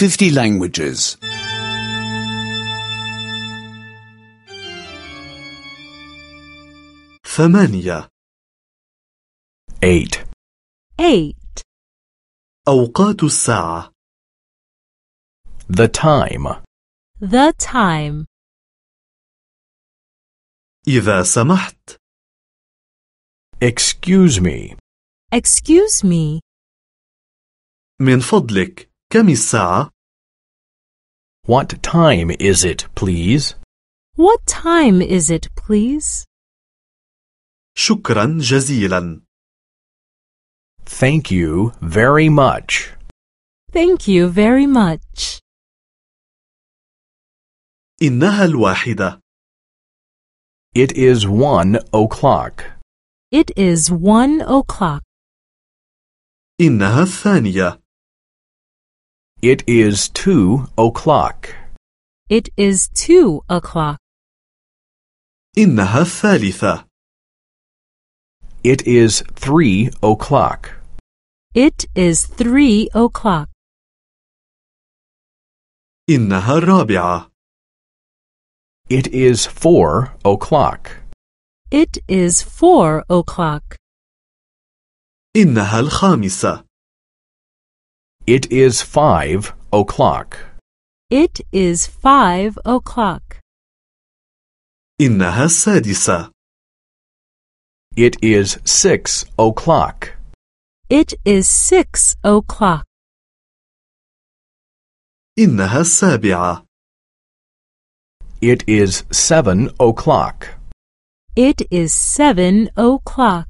50 languages. 8 8. 8. أوقات الساعة The time. The time. إذا سمحت Excuse me. Excuse me. من فضلك كم الساعة؟ What time is it, please? What time is it, please? شكرا جزيلا Thank you very much. Thank you very much. إنها 1. It is 1 o'clock. It is 1 o'clock. إنها 2. It is 2 o'clock. It is 2 o'clock. إنها 3. It is 3 o'clock. It is 3 o'clock. إنها 4. It is 4 o'clock. It is 4 o'clock. إنها 5. It is 5 o'clock. It is 5 o'clock. إنها 6. It is 6 o'clock. It is 6 o'clock. إنها 7. It is 7 o'clock. It is 7 o'clock.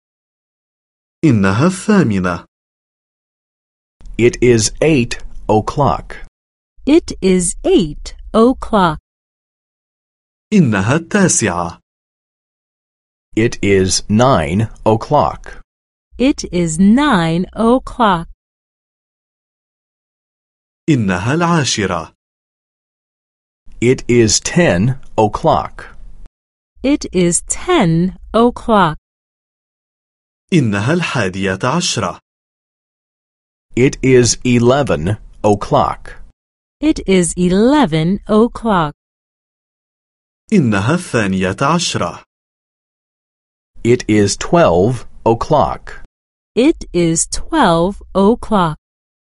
إنها 8. It is 8 o'clock. It is 8 o'clock. إنها 9. It is 9 o'clock. It is 9 o'clock. إنها 10. It is 10 o'clock. It is 10 o'clock. إنها 11. It is 11 o'clock. It is 11 o'clock. إنها 12. It is 12 o'clock. It is 12 o'clock.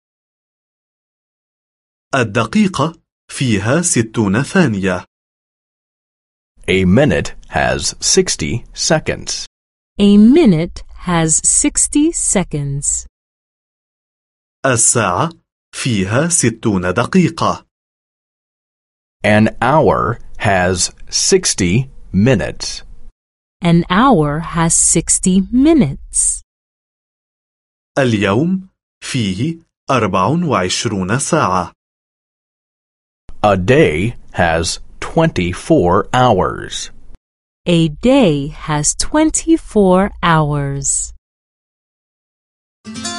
الدقيقة فيها 60 ثانية. A minute has 60 seconds. A minute has 60 seconds. الساعة فيها 60 دقيقة. An hour has 60 minutes. An hour has 60 minutes. اليوم فيه 24 ساعة. A day has 24 hours. A day has 24 hours.